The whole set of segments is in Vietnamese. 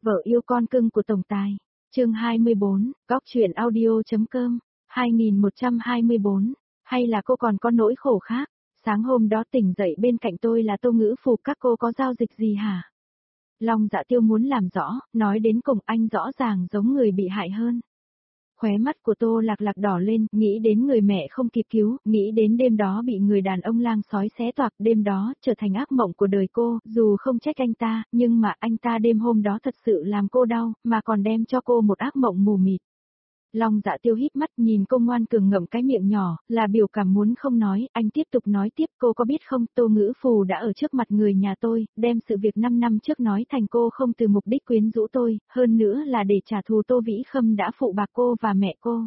Vợ yêu con cưng của tổng tài. Chương 24, góc truyện audio.com. 2124. Hay là cô còn có nỗi khổ khác? Sáng hôm đó tỉnh dậy bên cạnh tôi là Tô Ngữ Phù, các cô có giao dịch gì hả? Long Dạ Tiêu muốn làm rõ, nói đến cùng anh rõ ràng giống người bị hại hơn. Khóe mắt của Tô Lạc Lạc đỏ lên, nghĩ đến người mẹ không kịp cứu, nghĩ đến đêm đó bị người đàn ông lang sói xé toạc, đêm đó trở thành ác mộng của đời cô, dù không trách anh ta, nhưng mà anh ta đêm hôm đó thật sự làm cô đau, mà còn đem cho cô một ác mộng mù mịt. Long Dạ Tiêu híp mắt nhìn cô ngoan cường ngậm cái miệng nhỏ, là biểu cảm muốn không nói, anh tiếp tục nói tiếp, cô có biết không, Tô Ngữ Phù đã ở trước mặt người nhà tôi, đem sự việc 5 năm trước nói thành cô không từ mục đích quyến rũ tôi, hơn nữa là để trả thù Tô Vĩ Khâm đã phụ bạc cô và mẹ cô.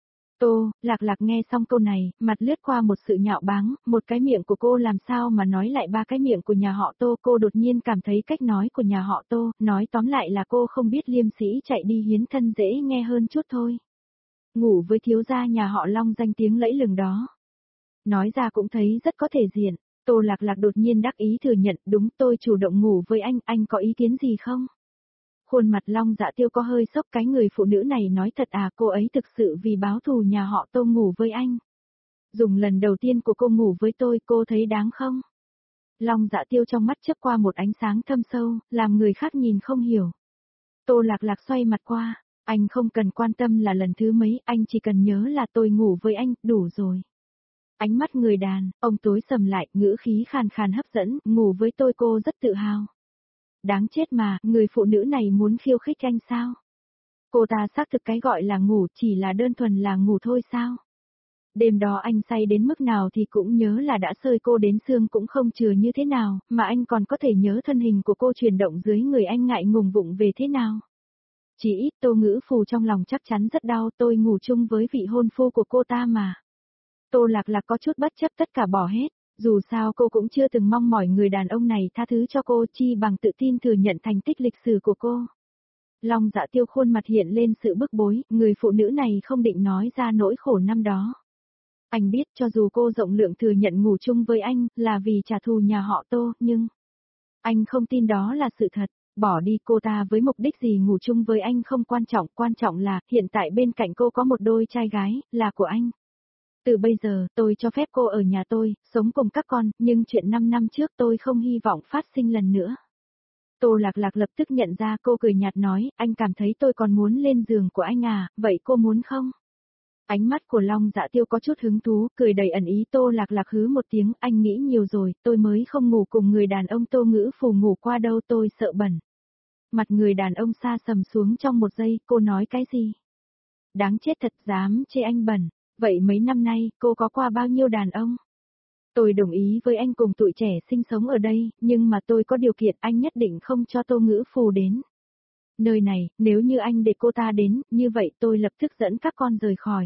Tô Lạc Lạc nghe xong câu này, mặt lướt qua một sự nhạo báng, một cái miệng của cô làm sao mà nói lại ba cái miệng của nhà họ Tô, cô đột nhiên cảm thấy cách nói của nhà họ Tô, nói tóm lại là cô không biết liêm sĩ chạy đi hiến thân dễ nghe hơn chút thôi. Ngủ với thiếu gia nhà họ Long danh tiếng lẫy lừng đó. Nói ra cũng thấy rất có thể diện. Tô Lạc Lạc đột nhiên đắc ý thừa nhận, đúng, tôi chủ động ngủ với anh có ý kiến gì không? Khuôn mặt Long Dạ Tiêu có hơi sốc, cái người phụ nữ này nói thật à, cô ấy thực sự vì báo thù nhà họ Tô ngủ với anh. Dùng lần đầu tiên của cô ngủ với tôi, cô thấy đáng không? Long Dạ Tiêu trong mắt chớp qua một ánh sáng thâm sâu, làm người khác nhìn không hiểu. Tô Lạc Lạc xoay mặt qua. Anh không cần quan tâm là lần thứ mấy, anh chỉ cần nhớ là tôi ngủ với anh, đủ rồi. Ánh mắt người đàn, ông tối sầm lại, ngữ khí khàn khàn hấp dẫn, ngủ với tôi cô rất tự hào. Đáng chết mà, người phụ nữ này muốn khiêu khích anh sao? Cô ta xác thực cái gọi là ngủ chỉ là đơn thuần là ngủ thôi sao? Đêm đó anh say đến mức nào thì cũng nhớ là đã sơi cô đến xương cũng không chừa như thế nào, mà anh còn có thể nhớ thân hình của cô chuyển động dưới người anh ngại ngùng vụng về thế nào. Chỉ ít Tô Ngữ Phù trong lòng chắc chắn rất đau, tôi ngủ chung với vị hôn phu của cô ta mà. Tô Lạc Lạc có chút bất chấp tất cả bỏ hết, dù sao cô cũng chưa từng mong mỏi người đàn ông này tha thứ cho cô, chi bằng tự tin thừa nhận thành tích lịch sử của cô. Long Dạ Tiêu khuôn mặt hiện lên sự bức bối, người phụ nữ này không định nói ra nỗi khổ năm đó. Anh biết cho dù cô rộng lượng thừa nhận ngủ chung với anh là vì trả thù nhà họ Tô, nhưng anh không tin đó là sự thật. Bỏ đi cô ta với mục đích gì ngủ chung với anh không quan trọng là hiện tại bên cạnh cô có một đôi trai gái, là của anh. Từ bây giờ, tôi cho phép cô ở nhà tôi, sống cùng các con, nhưng chuyện 5 năm trước tôi không hy vọng phát sinh lần nữa. Tô Lạc Lạc lập tức nhận ra, cô cười nhạt nói, anh cảm thấy tôi còn muốn lên giường của anh à, vậy cô muốn không? Ánh mắt của Long Dạ Tiêu có chút hứng thú, cười đầy ẩn ý. Tô Lạc Lạc hứ một tiếng, anh nghĩ nhiều rồi, tôi mới không ngủ cùng người đàn ông Tô Ngữ Phù ngủ qua đâu, tôi sợ bẩn. Mặt người đàn ông xa sầm xuống trong một giây, cô nói cái gì? Đáng chết thật, dám chê anh bẩn, vậy mấy năm nay, cô có qua bao nhiêu đàn ông? Tôi đồng ý với anh cùng tụi trẻ sinh sống ở đây, nhưng mà tôi có điều kiện, anh nhất định không cho Tô Ngữ Phù đến. Nơi này, nếu như anh để cô ta đến, như vậy tôi lập tức dẫn các con rời khỏi.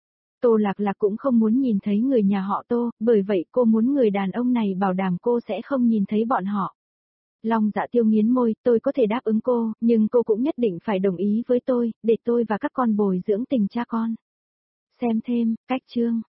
Tô Lạc Lạc cũng không muốn nhìn thấy người nhà họ Tô, bởi vậy cô muốn người đàn ông này bảo đảm cô sẽ không nhìn thấy bọn họ. Long Dạ Tiêu nghiến môi, tôi có thể đáp ứng cô, nhưng cô cũng nhất định phải đồng ý với tôi, để tôi và các con bồi dưỡng tình cha con. Xem thêm, cách chương.